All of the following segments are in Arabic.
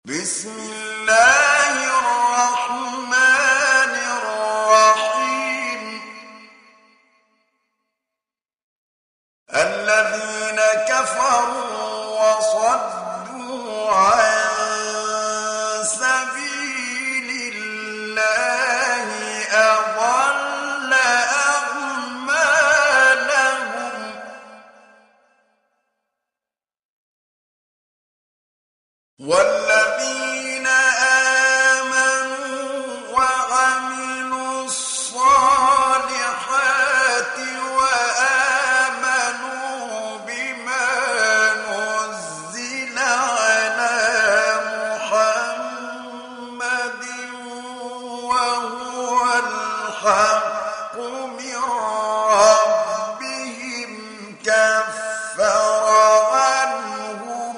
بسم الله الرحمن الرحيم الذين كفروا وصدوا عن سبيل الله أضل أعمالهم والذين آمنوا وعملوا الصالحات وآمنوا بما نزل على محمد وهو الحق من ربهم كفر عنهم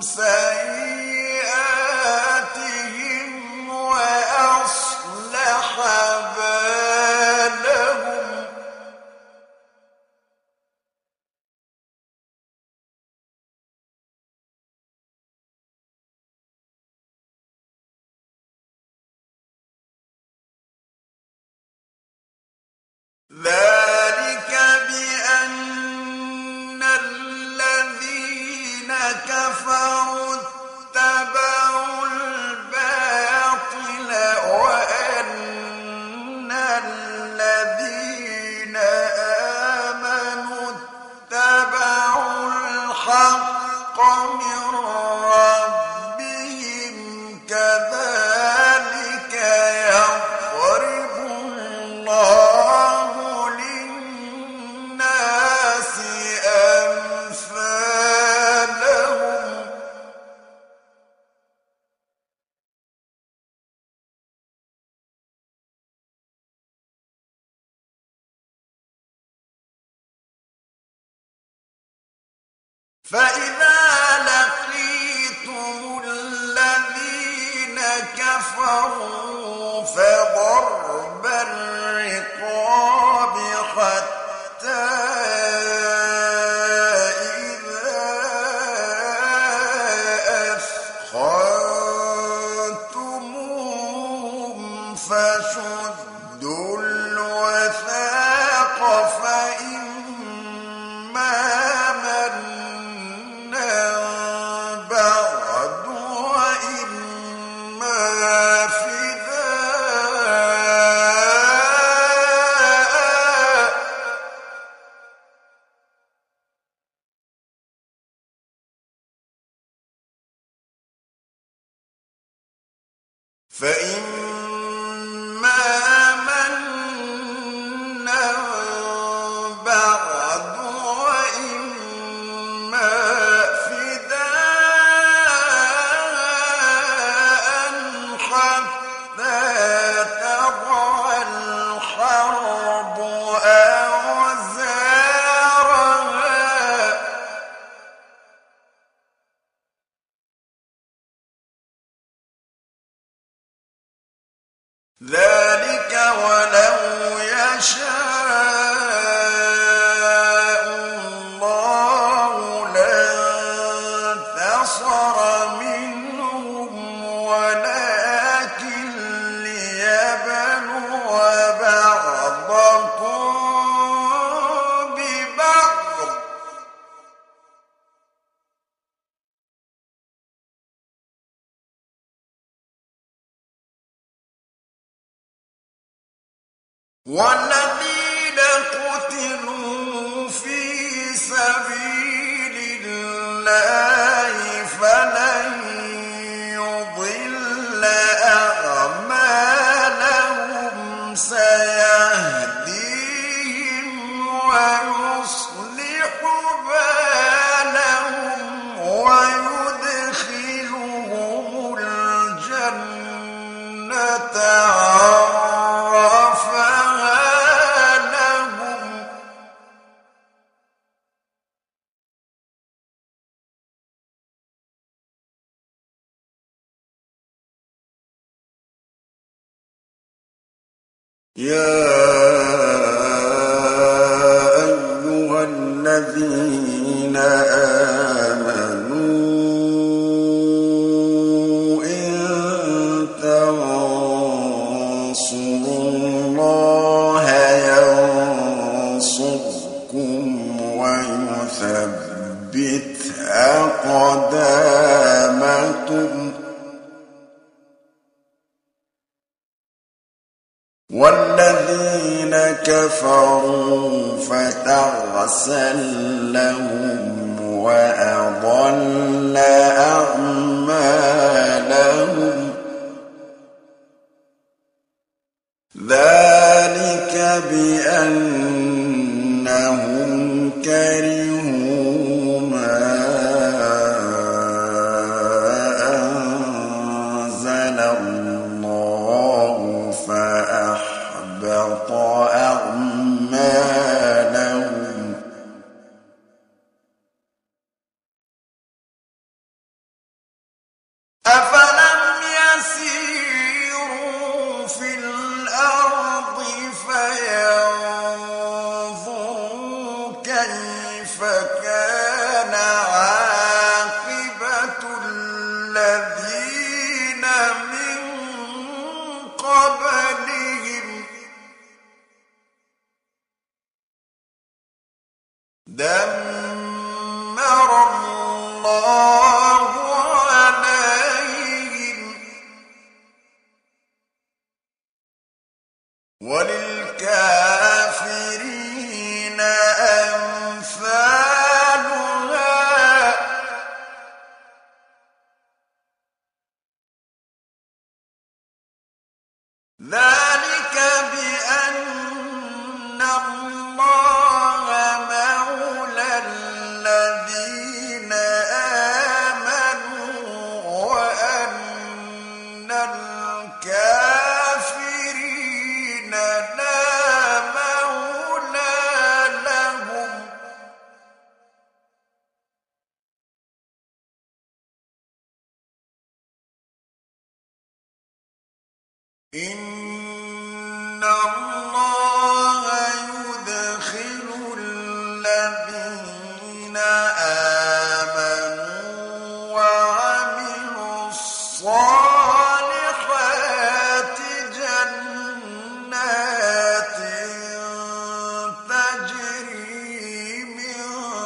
سيئاتهم وأصلح بالهم ذلك بأن الذين كفروا اتبعوا الباطل وأن الذين آمنوا اتبعوا الحق من ربهم كذلك يضرب الله للناس أمثالهم فإذا لقيتم الذين كفروا فضرب الرقاب حتى إذا أثخنتموهم فشدوا الوثاق فإما منا بعد وإما فداء فإما منا بعد وإما فداء حتى تضع الحرب أوزارها ذلك ولو يشاء الله لانتصر منهم ولكن ليبلو بعضكم ببعض والذين قتلوا في سبيل الله فلن يضل أعمالهم سيهديهم ويصلح بالهم ويدخلهم الجنة عرفها لهم يا أيها الذين آمنوا أقدامكم والذين كفروا فتعسا لهم وأضل أعمالهم ذلك بأنهم كرهوا ما أنزل الله فأحبط أعمالهم أفلم يسيروا في الأرض فينظروا كيف كان عاقبة الذين من قبلهم دمر الله عليهم وللكافرين أمثالها ذلك بأن الله مولى الذين آمنوا وأن الكافرين لا مولى لهم إن الله يدخل الذين آمنوا وعملوا الصالحات جنات تجري من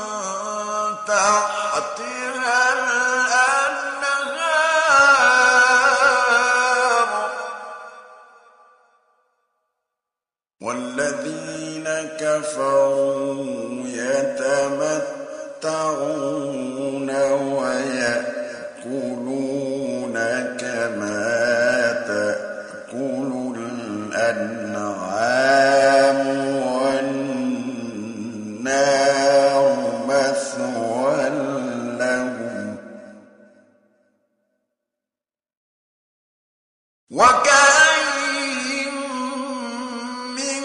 تحتها الأنهار والذين كفروا يتمتعون ويأكلون كما تأكل الأنعام والنار مثوى لهم وكأين من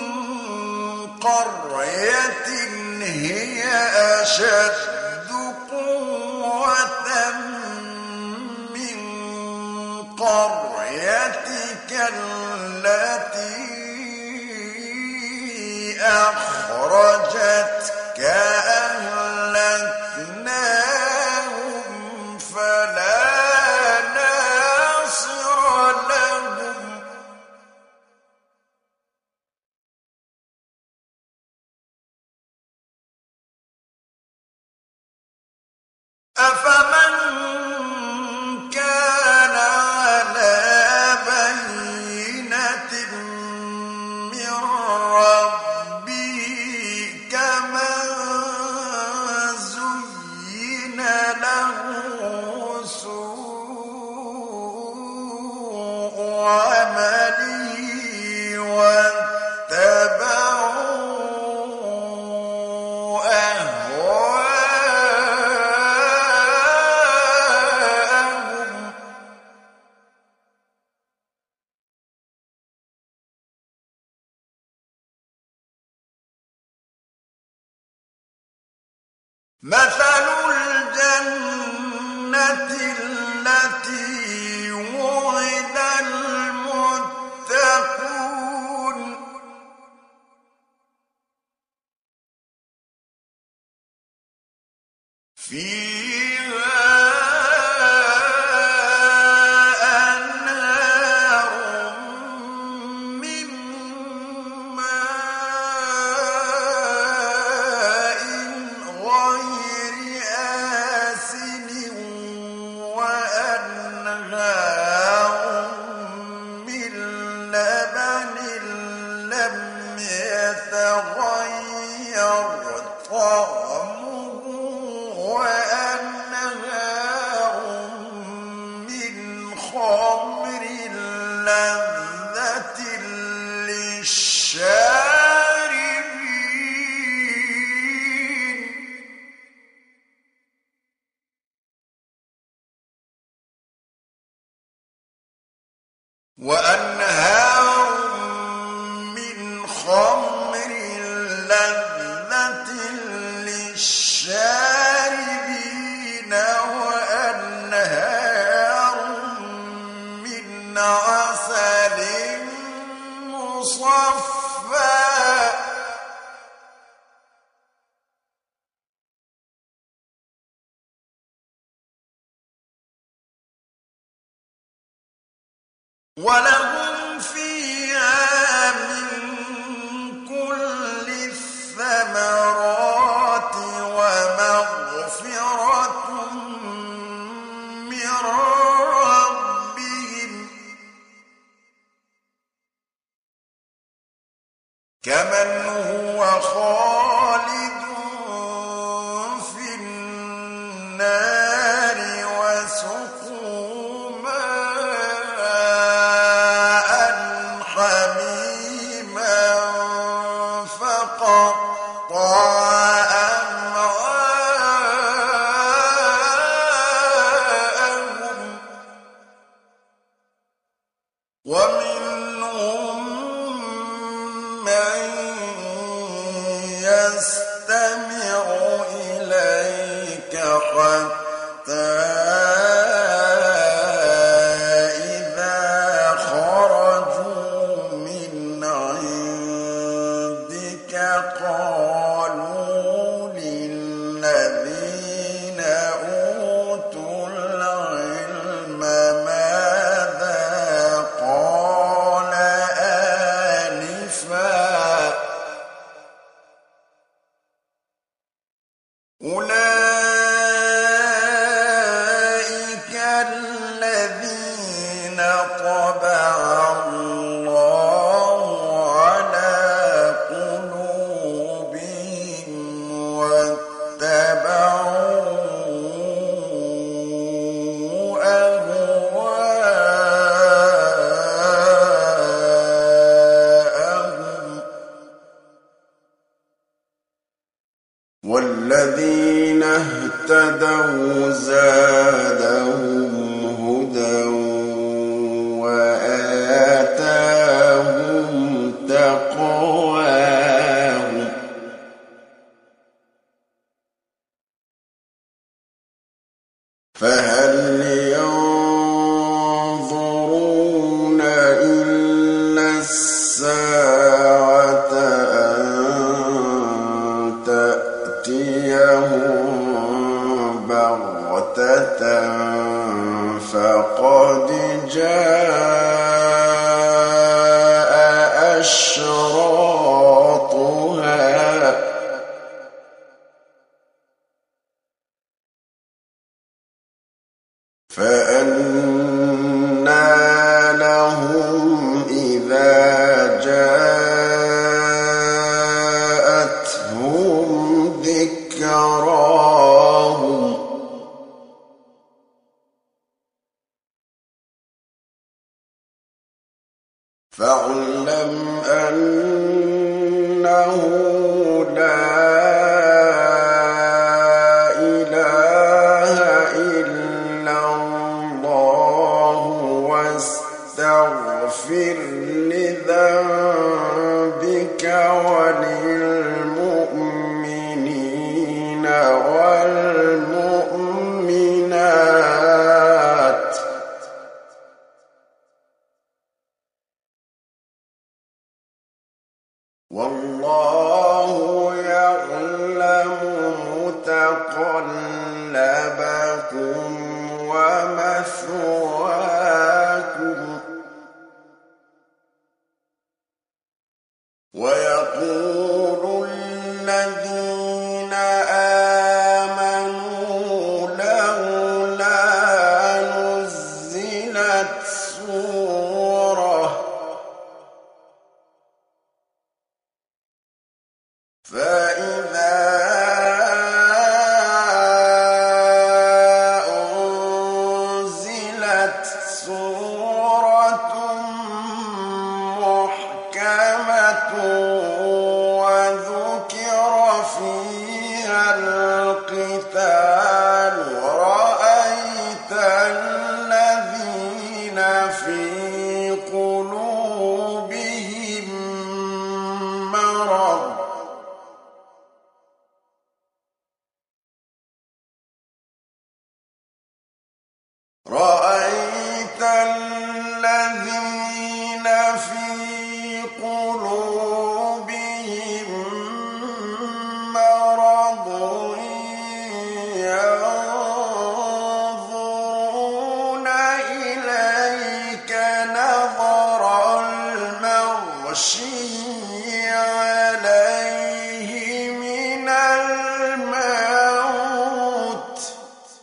قرية هي أشد قوة من قريتك التي أخرجتك أهلكناهم فلا ناصر لهم أفمن كان على بينة من ربه كمن زين له سوء عمله واتبعوا أهواءهم مثل الجنة التي وعد المتقون فيها أنهار من ماء غير آسن وأنهار من خمر لذة للشاربين وأنهار من عسل مصفى ولهم فيها من كل الثمرات ومغفرة من ربهم كمن هو خالد في النار وسقوا ماء حميما فقطع أمعاءهم ومنهم من يستمع إليك حتى إذا خرجوا من عندك قالوا للذين أوتوا العلم ماذا قال آنفا أولئك الذين طبع الله على قلوبهم واتبعوا أهواءهم والذين اهتدوا زادهم هدى وآتاهم تقواهم فهل ينظرون إلا الساعة أن تأتيهم بغتة فقد جاء أشراطها فأنى لهم إذا جاءتهم ذكراهم فاعلم أنه لا إله إلا الله واستغفر لذنبك وللمؤمنين والمؤمنات والله يعلم متقلبكم ومثواكم ويقول الذين آمنوا لولا نزلت سورة فإذا أنزلت رَأَيْتَ الَّذِينَ فِي قُلُوبِهِم مَّرَضٌ يَنظُرُونَ إِلَيْكَ نَظَرَ الْمَغْشِيِّ عَلَيْهِ مِنَ الْمَوْتِ ۖ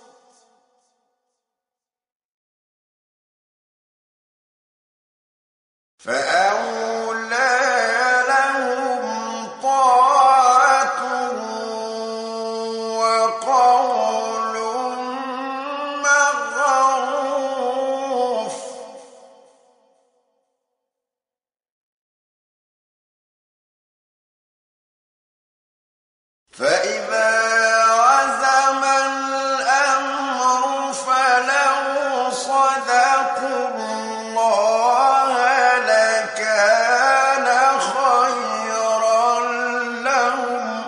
فَأَوْلَىٰ لَهُمْ طَاعَةٌ وَقَوْلٌ مَّعْرُوفٌ. فَإِذَا عَزَمَ الْأَمْرُ فَلَوْ صَدَقُوا اللَّهَ لَكَانَ خَيْرًا لَّهُمْ ۚ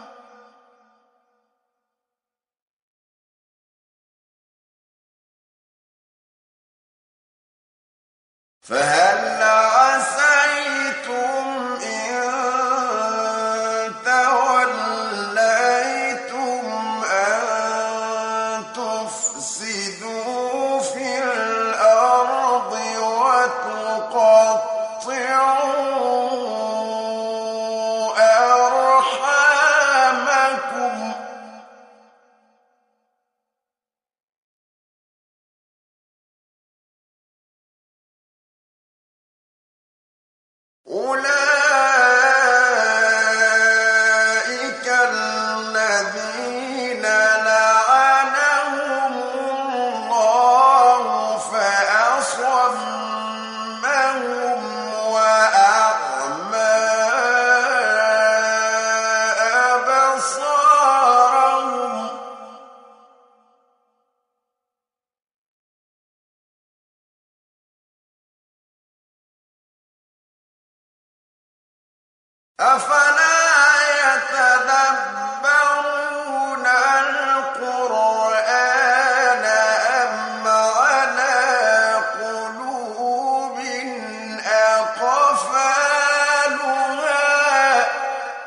فَهَلْ عَسَيْتُمْ إِن تَوَلَّيْتُمْ أَن تُفْسِدُوا فِي الْأَرْضِ وَتُقَطِّعُوا أَرْحَامَكُمْ ۖ أُولَٰئِكَ الَّذِينَ لَعَنَهُمُ اللَّهُ فَأَصَمَّهُمْ وَأَعْمَىٰ أَبْصَارَهُمْ ۖ أَفَلَا يَتَدَبَّرُونَ الْقُرْآنَ أَمْ عَلَىٰ قُلُوبٍ أَقْفَالُهَا ۚ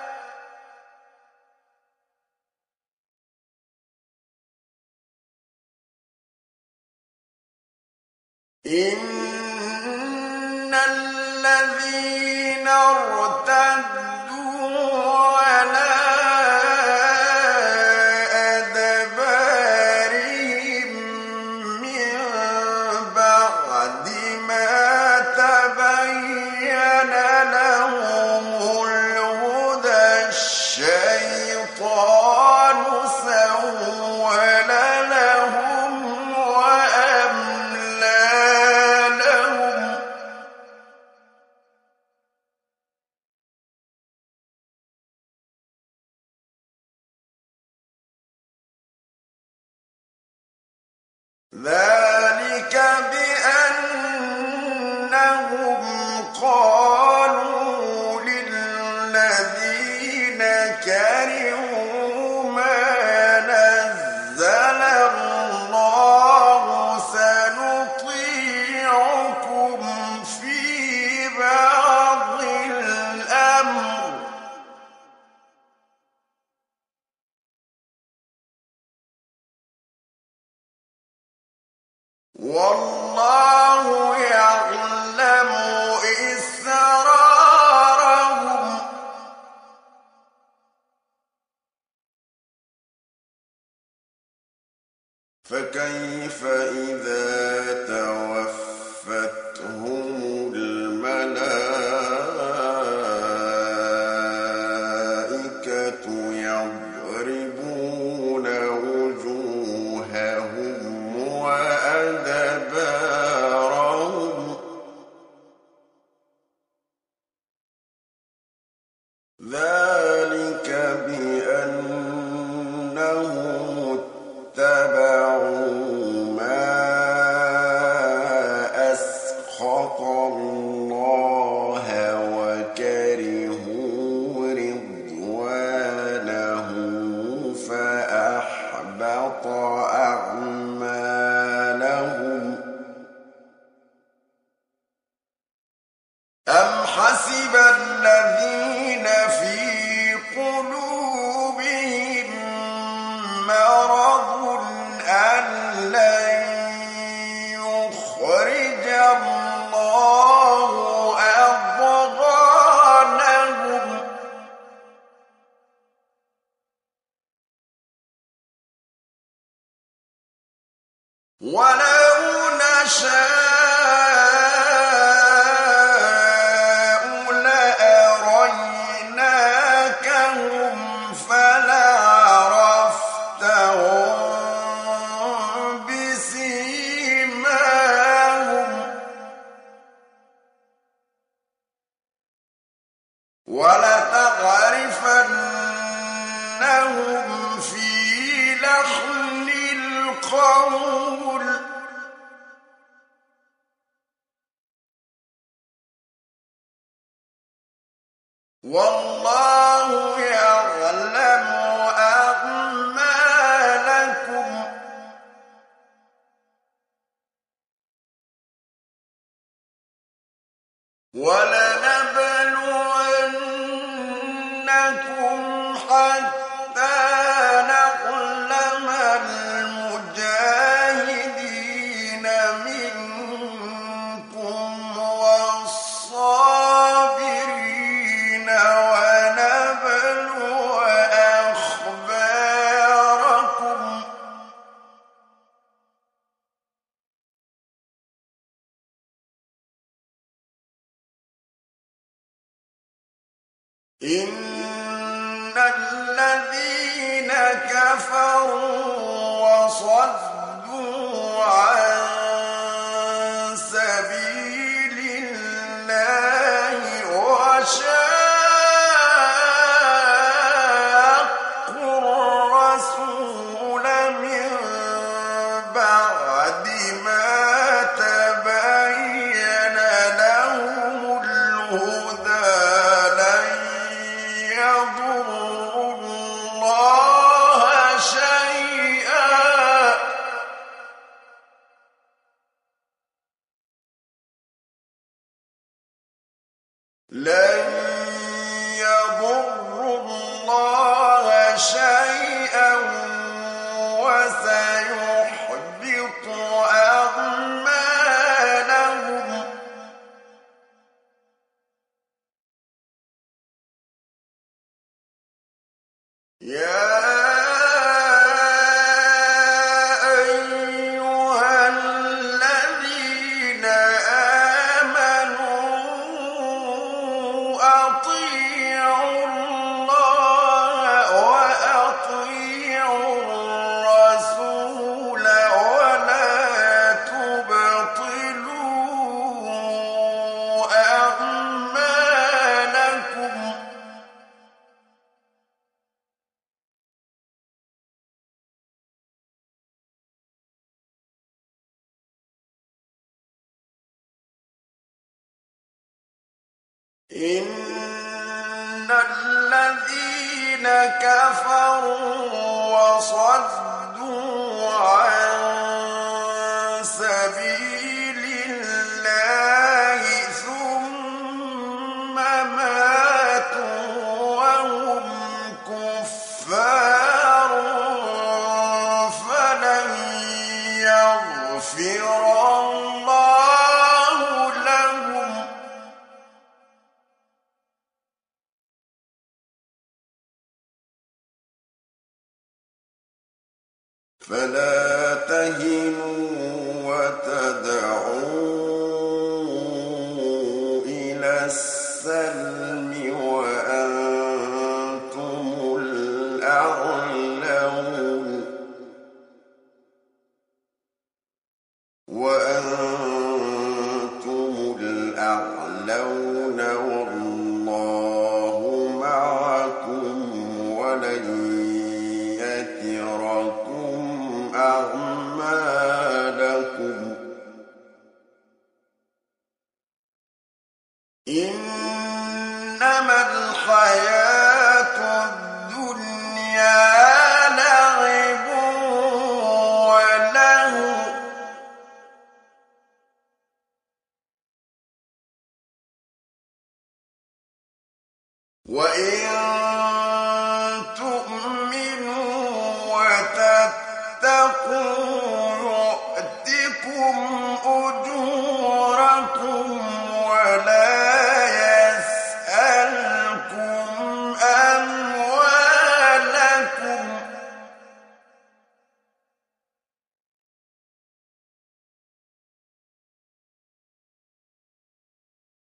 إِنَّ الَّذِينَ ارْتَدُّوا عَلَىٰ أَدْبَارِهِم مِّن بَعْدِ مَا تَبَيَّنَ لَهُمُ الْهُدَى الشَّيْطَانُ سَوَّلَ لَهُمْ وَأَمْلَىٰ لَهُمْ ۚ ذَٰلِكَ بِأَنَّهُمْ قَالُوا لِلَّذِينَ كَرِهُوا مَا نَزَّلَ اللَّهُ سَنُطِيعُكُمْ فِي بَعْضِ الْأَمْرِ ۖ وَاللَّهُ يَعْلَمُ إِسْرَارَهُمْ ۚ فَكَيْفَ إِذَا تَوَفَّتْهُمُ الْمَلَائِكَةُ يَضْرِبُونَ وُجُوهَهُمْ وَأَدْبَارَهُمْ ۚ ذَٰلِكَ بِأَنَّهُمُ اتَّبَعُوا مَا ولو نشاء لأريناكهم فلعرفتهم بسيماهم ولتعرفنهم في لحن القول والله يعلم أعمالكم ولنبلونكم حتى نعلم المجاهدين منكم والصابرين ونبلو أخباركم إن الذين كفروا وصدوا عن سبيل الله وشاقوا الرسول من بعد ما تبين لهم الهدى يضروا الله شيئا لن يضروا الله شيئا وسيحبط أعمالهم يا أيها الذين آمنوا أطيعوا الله وأطيعوا الرسول ولا تبطلوا أعمالكم إن الذين كفروا وصدوا عن سبيل الله ثم ماتوا وهم كفار فلن يغفر الله لهم فلا تهنوا وتدعوا إلى السلم وأنتم الأعلون والله معكم ولن يتركم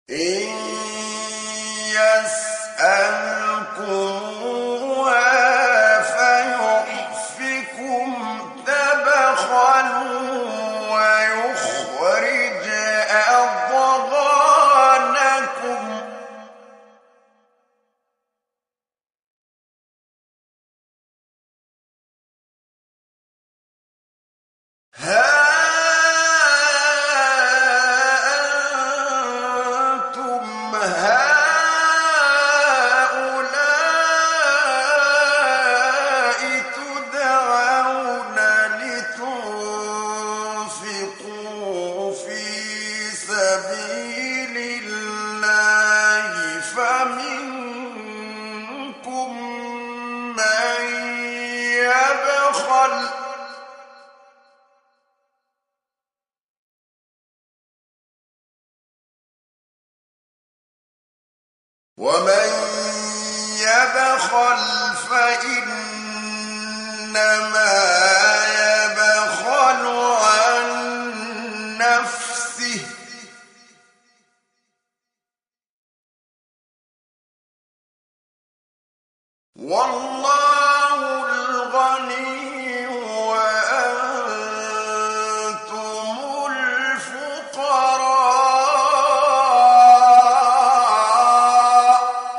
إن يسألكموها فيحفكم تبخلوا ويخرج أضغانكم أنتم هؤلاء تدعون لتنفقوا في سبيل الله فمنكم من يبخل ومن يبخل فإنما يبخل عن نفسه والله الغني وأنتم الفقراء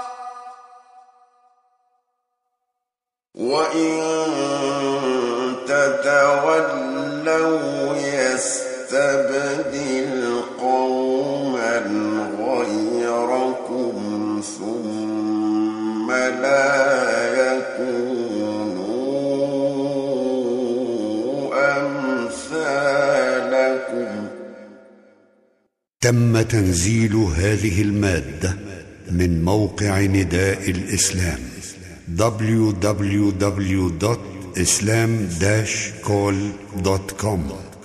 وإن تتولوا يستبدل قوما غيركم ثم لا يكونوا أمثالكم. تم تنزيل هذه المادة من موقع نداء الإسلام www.islam-call.com